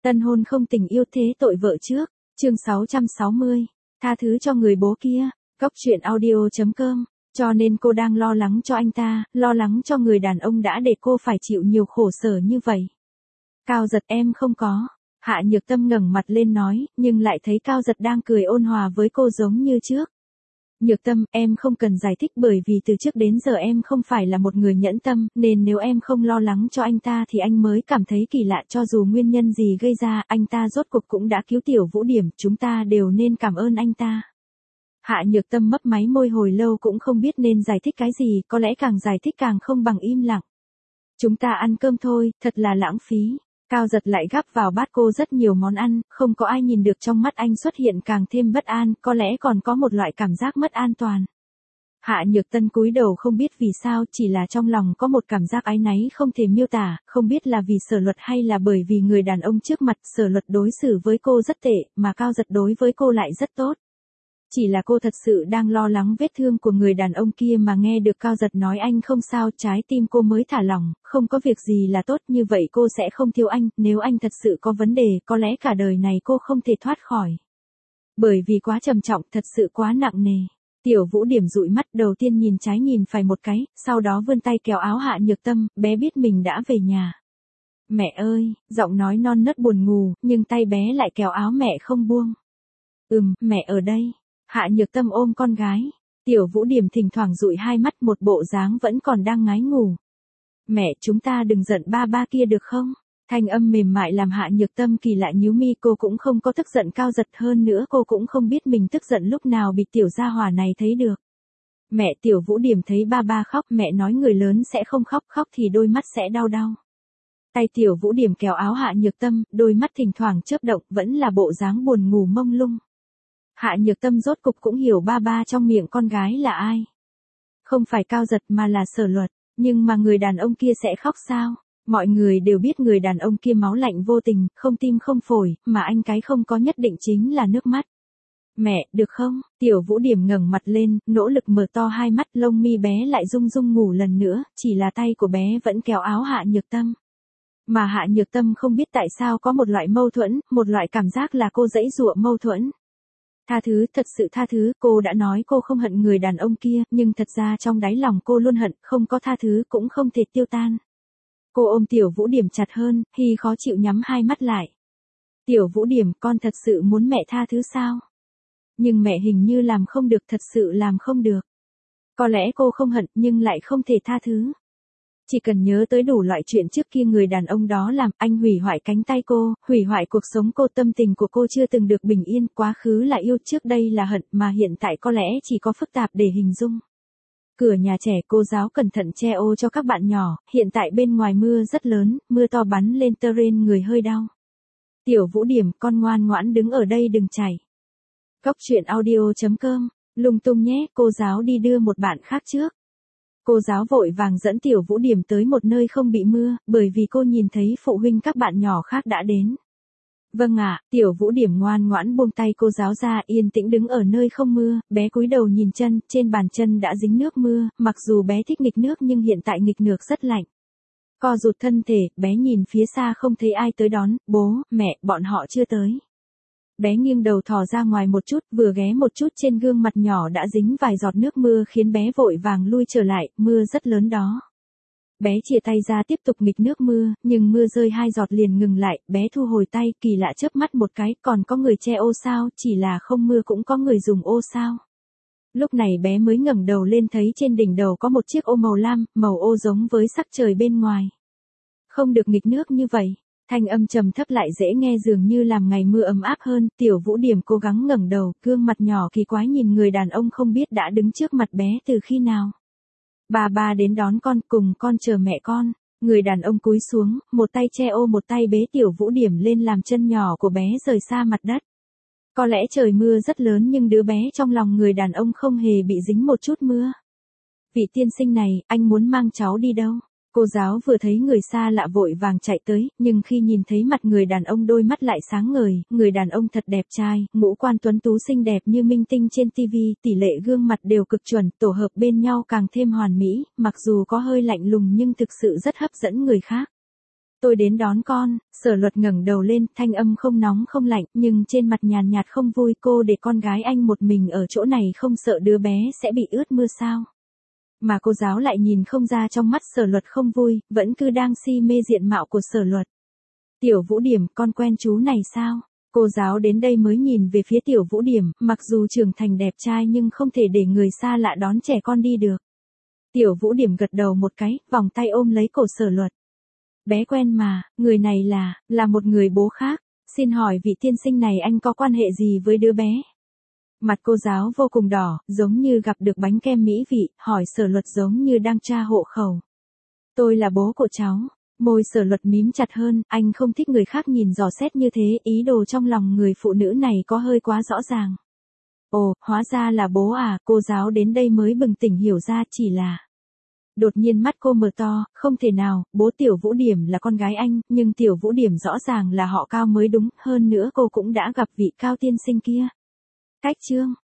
Tân hôn không tình yêu thế tội vợ trước. Chương 660. Tha thứ cho người bố kia. Góc truyện audio.com. Cho nên cô đang lo lắng cho anh ta, lo lắng cho người đàn ông đã để cô phải chịu nhiều khổ sở như vậy. Cao Giật em không có. Hạ Nhược Tâm ngẩng mặt lên nói, nhưng lại thấy Cao Giật đang cười ôn hòa với cô giống như trước. Nhược Tâm, em không cần giải thích bởi vì từ trước đến giờ em không phải là một người nhẫn tâm, nên nếu em không lo lắng cho anh ta thì anh mới cảm thấy kỳ lạ, cho dù nguyên nhân gì gây ra, anh ta rốt cuộc cũng đã cứu Tiểu Vũ Điểm, chúng ta đều nên cảm ơn anh ta. Hạ Nhược Tâm mấp máy môi hồi lâu cũng không biết nên giải thích cái gì, có lẽ càng giải thích càng không bằng im lặng. Chúng ta ăn cơm thôi, thật là lãng phí. Cao Giật lại gắp vào bát cô rất nhiều món ăn, không có ai nhìn được trong mắt anh xuất hiện càng thêm bất an, có lẽ còn có một loại cảm giác mất an toàn. Hạ Nhược Tâm cúi đầu không biết vì sao, chỉ là trong lòng có một cảm giác áy náy không thể miêu tả, không biết là vì Sở Luật hay là bởi vì người đàn ông trước mặt Sở Luật đối xử với cô rất tệ, mà Cao Giật đối với cô lại rất tốt. Chỉ là cô thật sự đang lo lắng vết thương của người đàn ông kia mà nghe được Cao Giật nói anh không sao, trái tim cô mới thả lỏng, không có việc gì là tốt, như vậy cô sẽ không thiếu anh, nếu anh thật sự có vấn đề, có lẽ cả đời này cô không thể thoát khỏi. Bởi vì quá trầm trọng, thật sự quá nặng nề. Tiểu Vũ Điểm dụi mắt, đầu tiên nhìn trái nhìn phải một cái, sau đó vươn tay kéo áo Hạ Nhược Tâm, bé biết mình đã về nhà. Mẹ ơi, giọng nói non nớt buồn ngủ, nhưng tay bé lại kéo áo mẹ không buông. Mẹ ở đây. Hạ Nhược Tâm ôm con gái. Tiểu Vũ Điểm thỉnh thoảng dụi hai mắt, một bộ dáng vẫn còn đang ngái ngủ. Mẹ, chúng ta đừng giận ba ba kia được không? Thanh âm mềm mại làm Hạ Nhược Tâm kỳ lạ nhíu mi, cô cũng không có tức giận Cao Giật, hơn nữa cô cũng không biết mình tức giận lúc nào bị tiểu gia hỏa này thấy được. Mẹ, Tiểu Vũ Điểm thấy ba ba khóc, mẹ nói người lớn sẽ không khóc, khóc thì đôi mắt sẽ đau đau. Tay Tiểu Vũ Điểm kéo áo Hạ Nhược Tâm, đôi mắt thỉnh thoảng chớp động, vẫn là bộ dáng buồn ngủ mông lung. Hạ Nhược Tâm rốt cục cũng hiểu ba ba trong miệng con gái là ai. Không phải Cao Giật mà là Sở Luật, nhưng mà người đàn ông kia sẽ khóc sao? Mọi người đều biết người đàn ông kia máu lạnh vô tình, không tim không phổi, mà anh cái không có nhất định chính là nước mắt. Mẹ, được không? Tiểu Vũ Điểm ngẩng mặt lên, nỗ lực mở to hai mắt, lông mi bé lại rung rung ngủ lần nữa, chỉ là tay của bé vẫn kéo áo Hạ Nhược Tâm. Mà Hạ Nhược Tâm không biết tại sao có một loại mâu thuẫn, một loại cảm giác là cô giãy giụa mâu thuẫn. Tha thứ, thật sự tha thứ, cô đã nói cô không hận người đàn ông kia, nhưng thật ra trong đáy lòng cô luôn hận, không có tha thứ cũng không thể tiêu tan. Cô ôm Tiểu Vũ Điểm chặt hơn, Hy khó chịu nhắm hai mắt lại. Tiểu Vũ Điểm, con thật sự muốn mẹ tha thứ sao? Nhưng mẹ hình như làm không được, thật sự làm không được. Có lẽ cô không hận nhưng lại không thể tha thứ. Chỉ cần nhớ tới đủ loại chuyện trước kia người đàn ông đó làm, anh hủy hoại cánh tay cô, hủy hoại cuộc sống cô, tâm tình của cô chưa từng được bình yên, quá khứ là yêu, trước đây là hận, mà hiện tại có lẽ chỉ có phức tạp để hình dung. Cửa nhà trẻ, cô giáo cẩn thận che ô cho các bạn nhỏ, hiện tại bên ngoài mưa rất lớn, mưa to bắn lên terrain người hơi đau. Tiểu Vũ Điểm, con ngoan ngoãn đứng ở đây đừng chảy. Góc truyện audio.com, lung tung nhé, cô giáo đi đưa một bạn khác trước. Cô giáo vội vàng dẫn Tiểu Vũ Điểm tới một nơi không bị mưa, bởi vì cô nhìn thấy phụ huynh các bạn nhỏ khác đã đến. Vâng ạ, Tiểu Vũ Điểm ngoan ngoãn buông tay cô giáo ra, yên tĩnh đứng ở nơi không mưa, bé cúi đầu nhìn chân, trên bàn chân đã dính nước mưa, mặc dù bé thích nghịch nước nhưng hiện tại nghịch nước rất lạnh. Co rụt thân thể, bé nhìn phía xa không thấy ai tới đón, bố, mẹ, bọn họ chưa tới. Bé nghiêng đầu thò ra ngoài một chút, vừa ghé một chút trên gương mặt nhỏ đã dính vài giọt nước mưa khiến bé vội vàng lui trở lại, mưa rất lớn đó. Bé chìa tay ra tiếp tục nghịch nước mưa, nhưng mưa rơi hai giọt liền ngừng lại, bé thu hồi tay, kỳ lạ chớp mắt một cái, còn có người che ô sao, chỉ là không mưa cũng có người dùng ô sao. Lúc này bé mới ngẩng đầu lên thấy trên đỉnh đầu có một chiếc ô màu lam, màu ô giống với sắc trời bên ngoài. Không được nghịch nước như vậy. Thanh âm trầm thấp lại dễ nghe dường như làm ngày mưa ấm áp hơn, Tiểu Vũ Điểm cố gắng ngẩng đầu, gương mặt nhỏ kỳ quái nhìn người đàn ông không biết đã đứng trước mặt bé từ khi nào. Bà ba đến đón con, cùng con chờ mẹ con. Người đàn ông cúi xuống, một tay che ô một tay bế Tiểu Vũ Điểm lên làm chân nhỏ của bé rời xa mặt đất. Có lẽ trời mưa rất lớn nhưng đứa bé trong lòng người đàn ông không hề bị dính một chút mưa. Vị tiên sinh này, anh muốn mang cháu đi đâu? Cô giáo vừa thấy người xa lạ vội vàng chạy tới, nhưng khi nhìn thấy mặt người đàn ông đôi mắt lại sáng ngời, người đàn ông thật đẹp trai, ngũ quan tuấn tú xinh đẹp như minh tinh trên TV, tỷ lệ gương mặt đều cực chuẩn, tổ hợp bên nhau càng thêm hoàn mỹ, mặc dù có hơi lạnh lùng nhưng thực sự rất hấp dẫn người khác. Tôi đến đón con, Sở Luật ngẩng đầu lên, thanh âm không nóng không lạnh, nhưng trên mặt nhàn nhạt không vui. Cô để con gái anh một mình ở chỗ này không sợ đứa bé sẽ bị ướt mưa sao? Mà cô giáo lại nhìn không ra trong mắt Sở Luật không vui, vẫn cứ đang si mê diện mạo của Sở Luật. Tiểu Vũ Điểm, con quen chú này sao? Cô giáo đến đây mới nhìn về phía Tiểu Vũ Điểm, mặc dù trưởng thành đẹp trai nhưng không thể để người xa lạ đón trẻ con đi được. Tiểu Vũ Điểm gật đầu một cái, vòng tay ôm lấy cổ Sở Luật. Bé quen mà, người này là một người bố khác. Xin hỏi vị tiên sinh này anh có quan hệ gì với đứa bé? Mặt cô giáo vô cùng đỏ, giống như gặp được bánh kem mỹ vị, hỏi Sở Luật giống như đang tra hộ khẩu. Tôi là bố của cháu. Môi Sở Luật mím chặt hơn, anh không thích người khác nhìn dò xét như thế, ý đồ trong lòng người phụ nữ này có hơi quá rõ ràng. Ồ, hóa ra là bố à, cô giáo đến đây mới bừng tỉnh hiểu ra chỉ là... Đột nhiên mắt cô mở to, không thể nào, bố Tiểu Vũ Điểm là con gái anh, nhưng Tiểu Vũ Điểm rõ ràng là họ Cao mới đúng, hơn nữa cô cũng đã gặp vị Cao tiên sinh kia. Cách chương